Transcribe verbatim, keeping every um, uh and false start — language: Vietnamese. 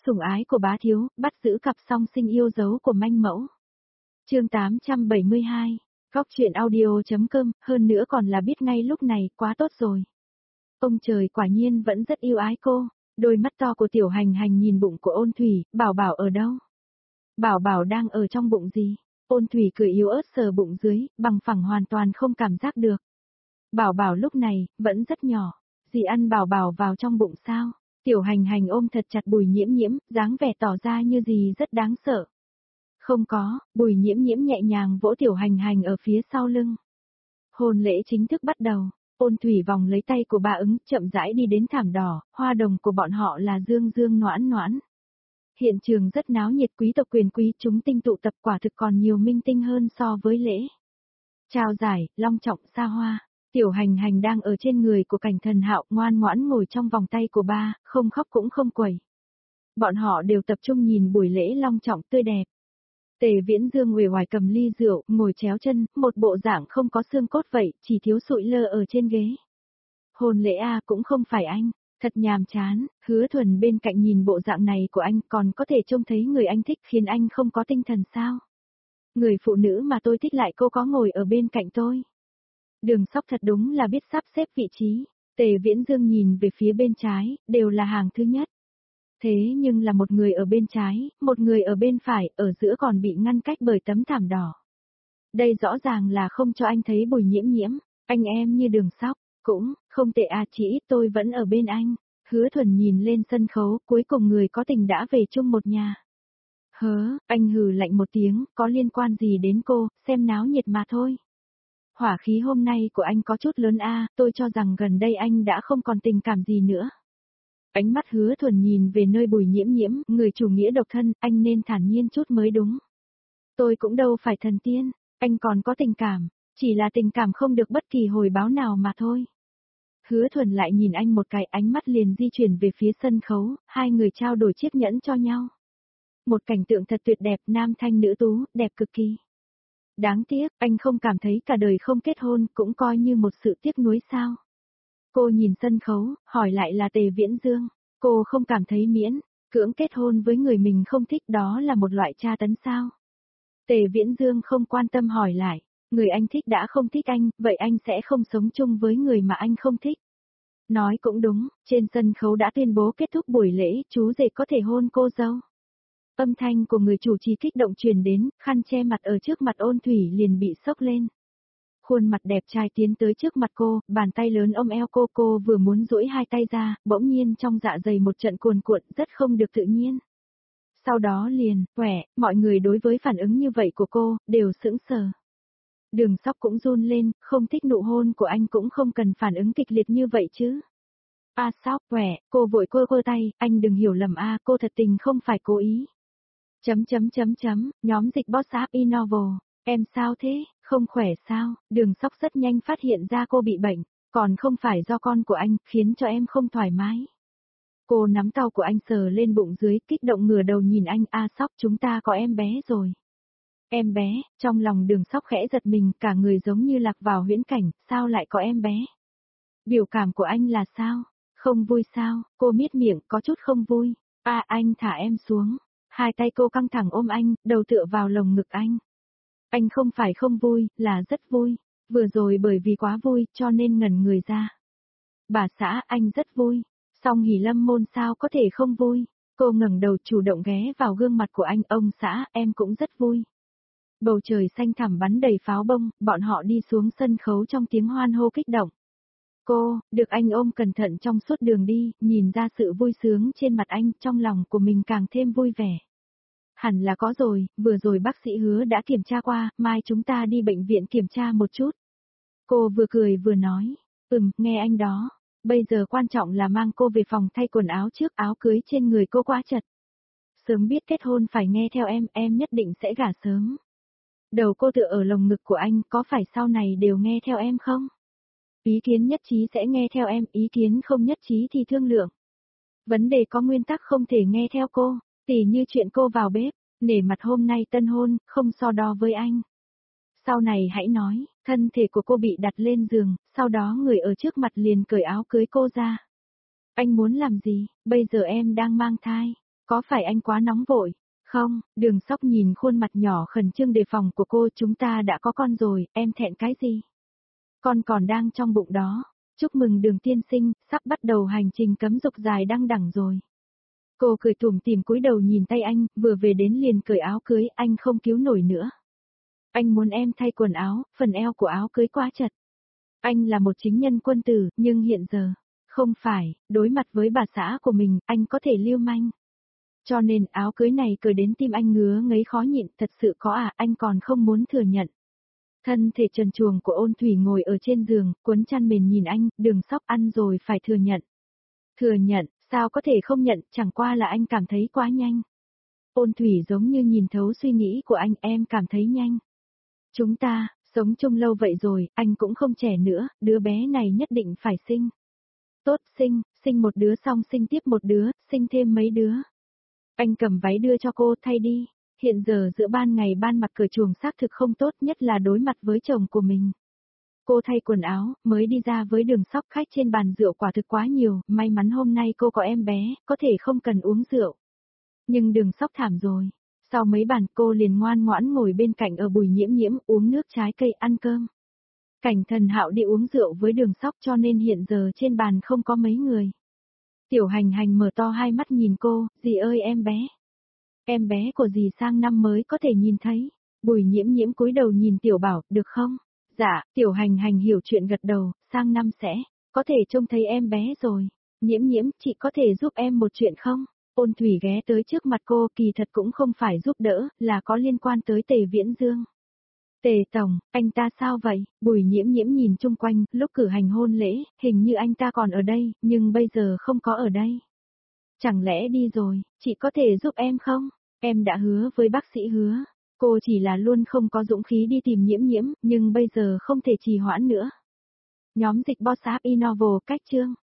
Sủng ái của bá thiếu, bắt giữ cặp song sinh yêu dấu của manh mẫu. Chương tám trăm bảy mươi hai, Góc truyện audio.com, hơn nữa còn là biết ngay lúc này, quá tốt rồi. Ông trời quả nhiên vẫn rất yêu ái cô, đôi mắt to của Tiểu Hành Hành nhìn bụng của Ôn Thủy, Bảo Bảo ở đâu? Bảo Bảo đang ở trong bụng gì? Ôn Thủy cười yếu ớt sờ bụng dưới, bằng phẳng hoàn toàn không cảm giác được. Bảo Bảo lúc này, vẫn rất nhỏ, dì ăn Bảo Bảo vào trong bụng sao? Tiểu Hành Hành ôm thật chặt Bùi Nhiễm Nhiễm, dáng vẻ tỏ ra như gì rất đáng sợ. Không có, Bùi Nhiễm Nhiễm nhẹ nhàng vỗ Tiểu Hành Hành ở phía sau lưng. Hôn lễ chính thức bắt đầu, Ôn Thủy vòng lấy tay của bà ứng, chậm rãi đi đến thảm đỏ, hoa đồng của bọn họ là dương dương noãn noãn. Hiện trường rất náo nhiệt, quý tộc quyền quý chúng tinh tụ tập, quả thực còn nhiều minh tinh hơn so với lễ trao giải, long trọng xa hoa. Tiểu Hành Hành đang ở trên người của Cảnh Thần Hạo, ngoan ngoãn ngồi trong vòng tay của ba, không khóc cũng không quẩy. Bọn họ đều tập trung nhìn buổi lễ long trọng tươi đẹp. Tề Viễn Dương uể oải cầm ly rượu, ngồi chéo chân, một bộ dạng không có xương cốt vậy, chỉ thiếu sụi lơ ở trên ghế. Hôn lễ a cũng không phải anh, thật nhàm chán. Hứa Thuần bên cạnh nhìn bộ dạng này của anh, còn có thể trông thấy người anh thích khiến anh không có tinh thần sao? Người phụ nữ mà tôi thích lại cô có ngồi ở bên cạnh tôi. Đường Sóc thật đúng là biết sắp xếp vị trí. Tề Viễn Dương nhìn về phía bên trái, đều là hàng thứ nhất. Thế nhưng là một người ở bên trái, một người ở bên phải, ở giữa còn bị ngăn cách bởi tấm thảm đỏ. Đây rõ ràng là không cho anh thấy Bùi Nhiễm Nhiễm, anh em như Đường Sóc, cũng, không tệ à, chỉ ít tôi vẫn ở bên anh. Hứa Thuần nhìn lên sân khấu, cuối cùng người có tình đã về chung một nhà. Hớ, anh hừ lạnh một tiếng, có liên quan gì đến cô, xem náo nhiệt mà thôi. Hỏa khí hôm nay của anh có chút lớn a, tôi cho rằng gần đây anh đã không còn tình cảm gì nữa. Ánh mắt Hứa Thuần nhìn về nơi Bùi Nhiễm Nhiễm, người chủ nghĩa độc thân, anh nên thản nhiên chút mới đúng. Tôi cũng đâu phải thần tiên, anh còn có tình cảm, chỉ là tình cảm không được bất kỳ hồi báo nào mà thôi. Hứa Thuần lại nhìn anh một cái, ánh mắt liền di chuyển về phía sân khấu, hai người trao đổi chiếc nhẫn cho nhau. Một cảnh tượng thật tuyệt đẹp, nam thanh nữ tú, đẹp cực kỳ. Đáng tiếc, anh không cảm thấy cả đời không kết hôn cũng coi như một sự tiếc nuối sao. Cô nhìn sân khấu, hỏi lại là Tề Viễn Dương. Cô không cảm thấy miễn, cưỡng kết hôn với người mình không thích đó là một loại tra tấn sao. Tề Viễn Dương không quan tâm hỏi lại. Người anh thích đã không thích anh, vậy anh sẽ không sống chung với người mà anh không thích. Nói cũng đúng, trên sân khấu đã tuyên bố kết thúc buổi lễ, chú rể có thể hôn cô dâu. Âm thanh của người chủ trì kích động truyền đến, khăn che mặt ở trước mặt Ôn Thủy liền bị sốc lên. Khuôn mặt đẹp trai tiến tới trước mặt cô, bàn tay lớn ôm eo cô, cô vừa muốn duỗi hai tay ra, bỗng nhiên trong dạ dày một trận cuồn cuộn, rất không được tự nhiên. Sau đó liền, quẻ, mọi người đối với phản ứng như vậy của cô, đều sững sờ. Đường Sóc cũng run lên, không thích nụ hôn của anh cũng không cần phản ứng kịch liệt như vậy chứ. A à, Sóc, quẻ, cô vội quơ quơ tay, anh đừng hiểu lầm a, cô thật tình không phải cố ý. Chấm chấm chấm chấm, nhóm dịch boss app Innovel, em sao thế, không khỏe sao? Đường Sóc rất nhanh phát hiện ra cô bị bệnh, còn không phải do con của anh, khiến cho em không thoải mái. Cô nắm tay của anh sờ lên bụng dưới, kích động ngửa đầu nhìn anh, A Sóc chúng ta có em bé rồi. Em bé, trong lòng Đường Sóc khẽ giật mình, cả người giống như lạc vào huyễn cảnh, sao lại có em bé? Biểu cảm của anh là sao? Không vui sao? Cô miết miệng, có chút không vui. A à, anh thả em xuống. Hai tay cô căng thẳng ôm anh, đầu tựa vào lồng ngực anh. Anh không phải không vui, là rất vui. Vừa rồi bởi vì quá vui, cho nên ngẩn người ra. Bà xã, anh rất vui. Song Hỷ Lâm Môn sao có thể không vui? Cô ngẩng đầu chủ động ghé vào gương mặt của anh, ông xã, em cũng rất vui. Bầu trời xanh thẳm bắn đầy pháo bông, bọn họ đi xuống sân khấu trong tiếng hoan hô kích động. Cô, được anh ôm cẩn thận trong suốt đường đi, nhìn ra sự vui sướng trên mặt anh, trong lòng của mình càng thêm vui vẻ. Hẳn là có rồi, vừa rồi bác sĩ Hứa đã kiểm tra qua, mai chúng ta đi bệnh viện kiểm tra một chút. Cô vừa cười vừa nói, ừm, nghe anh đó, bây giờ quan trọng là mang cô về phòng thay quần áo trước, áo cưới trên người cô quá chật. Sớm biết kết hôn phải nghe theo em, em nhất định sẽ gả sớm. Đầu cô tựa ở lồng ngực của anh, có phải sau này đều nghe theo em không? Ý kiến nhất trí sẽ nghe theo em, ý kiến không nhất trí thì thương lượng. Vấn đề có nguyên tắc không thể nghe theo cô, tỉ như chuyện cô vào bếp, nể mặt hôm nay tân hôn, không so đo với anh. Sau này hãy nói, thân thể của cô bị đặt lên giường, sau đó người ở trước mặt liền cởi áo cưới cô ra. Anh muốn làm gì, bây giờ em đang mang thai. Có phải anh quá nóng vội? Không, Đường Sóc nhìn khuôn mặt nhỏ khẩn trương đề phòng của cô, chúng ta đã có con rồi, em thẹn cái gì? Con còn đang trong bụng đó. Chúc mừng Đường tiên sinh, sắp bắt đầu hành trình cấm dục dài đăng đẳng rồi. Cô cười tủm tỉm cúi đầu nhìn tay anh, vừa về đến liền cởi áo cưới, anh không cứu nổi nữa. Anh muốn em thay quần áo, phần eo của áo cưới quá chật. Anh là một chính nhân quân tử, nhưng hiện giờ, không phải, đối mặt với bà xã của mình, anh có thể lưu manh. Cho nên áo cưới này cởi đến tim anh ngứa ngấy khó nhịn, thật sự có à, anh còn không muốn thừa nhận. Thân thể trần truồng của Ôn Thủy ngồi ở trên giường, cuốn chăn mền nhìn anh, Đường Sóc ăn rồi phải thừa nhận. Thừa nhận, sao có thể không nhận, chẳng qua là anh cảm thấy quá nhanh. Ôn Thủy giống như nhìn thấu suy nghĩ của anh, em cảm thấy nhanh. Chúng ta, sống chung lâu vậy rồi, anh cũng không trẻ nữa, đứa bé này nhất định phải sinh. Tốt, sinh, sinh một đứa xong sinh tiếp một đứa, sinh thêm mấy đứa. Anh cầm váy đưa cho cô thay đi. Hiện giờ giữa ban ngày ban mặt cởi chuồng xác thực không tốt, nhất là đối mặt với chồng của mình. Cô thay quần áo, mới đi ra với Đường Sóc, khách trên bàn rượu quả thực quá nhiều, may mắn hôm nay cô có em bé, có thể không cần uống rượu. Nhưng Đường Sóc thảm rồi. Sau mấy bàn cô liền ngoan ngoãn ngồi bên cạnh ở Bùi Nhiễm Nhiễm uống nước trái cây ăn cơm. Cảnh Thần Hạo đi uống rượu với Đường Sóc cho nên hiện giờ trên bàn không có mấy người. Tiểu Hành Hành mở to hai mắt nhìn cô, dì ơi em bé. Em bé của dì sang năm mới có thể nhìn thấy. Bùi Nhiễm Nhiễm cúi đầu nhìn Tiểu Bảo, được không? Dạ, Tiểu Hành Hành hiểu chuyện gật đầu, sang năm sẽ, có thể trông thấy em bé rồi. Nhiễm Nhiễm, chị có thể giúp em một chuyện không? Ôn Thủy ghé tới trước mặt cô, kỳ thật cũng không phải giúp đỡ, là có liên quan tới Tề Viễn Dương. Tề Tổng, anh ta sao vậy? Bùi Nhiễm Nhiễm nhìn chung quanh, lúc cử hành hôn lễ, hình như anh ta còn ở đây, nhưng bây giờ không có ở đây. Chẳng lẽ đi rồi, chị có thể giúp em không? Em đã hứa với bác sĩ Hứa. Cô chỉ là luôn không có dũng khí đi tìm Nhiễm Nhiễm, nhưng bây giờ không thể trì hoãn nữa. Nhóm dịch Boss App Innovo cách chương.